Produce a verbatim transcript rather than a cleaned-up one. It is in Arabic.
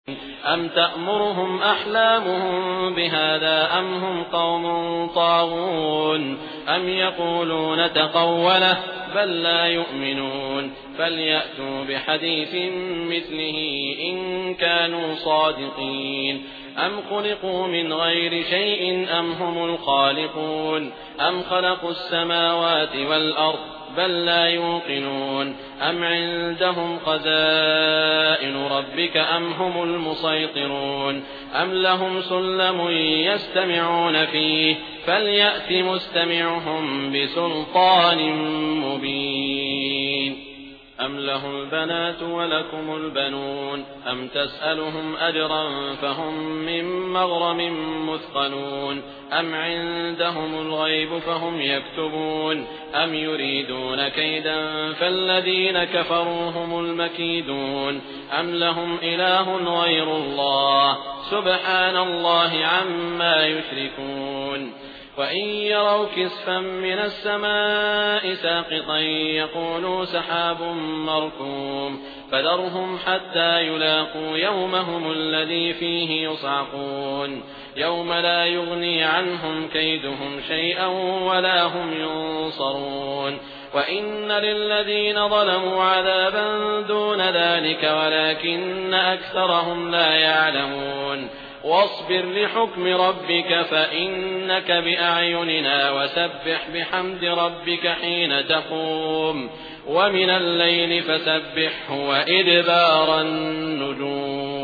أم تأمرهم أحلامهم بهذا أم هم قوم طاغون أم يقولون تقوله بل لا يؤمنون فليأتوا بحديث مثله إن كانوا صادقين أم خلقوا من غير شيء أم هم الخالقون أم خلقوا السماوات والأرض بل لا يوقنون أم عندهم خزائن ربك أم هم المسيطرون أم لهم سلم يستمعون فيه فليأت مستمعهم بسلطان مبين أم له البنات ولكم البنون أم تسألهم أجرا فهم من مغرم مثقلون أم عندهم الغيب فهم يكتبون أم يريدون كيدا فالذين كفروا هم المكيدون أم لهم إله غير الله سبحان الله عما يشركون وإن يروا كسفا من السماء ساقطا يقولوا سحاب مركوم فذرهم حتى يلاقوا يومهم الذي فيه يصعقون يوم لا يغني عنهم كيدهم شيئا ولا هم ينصرون وإن للذين ظلموا عذابا دون ذلك ولكن أكثرهم لا يعلمون واصبر لحكم ربك فإنك بأعيننا وسبح بحمد ربك حين تقوم ومن الليل فسبحه وإدبار النجوم